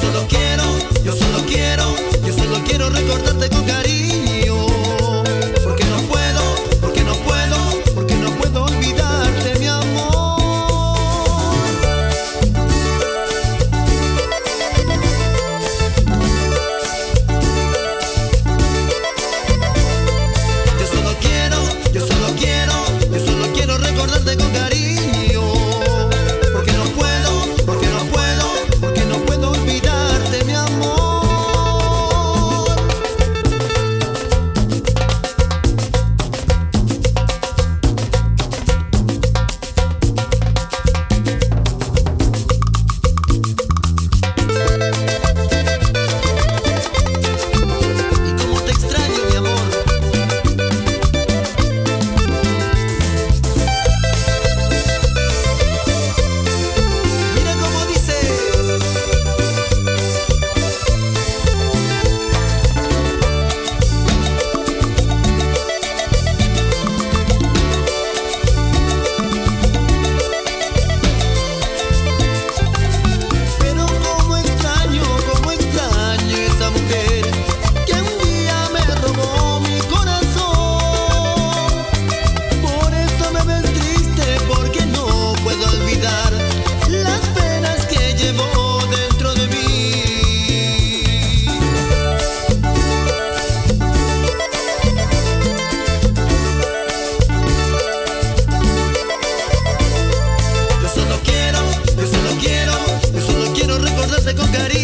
yo solo quiero recordarte con cariño. Porque no puedo, porque no puedo, porque no puedo olvidarte, mi amor. Yo solo quiero, yo solo quiero, yo solo quiero recordarte con cariño. Porque no puedo, porque no puedo, porque no puedo olvidarte, mi amor. Y cómo te extraño, mi amor. Mira cómo dice. Pero cómo extraño esa mujer que un día me robó mi corazón. Por eso me ves triste, porque no puedo olvidar las penas que llevo dentro de mí. Yo solo quiero, yo solo quiero, yo solo quiero recordarte con cariño.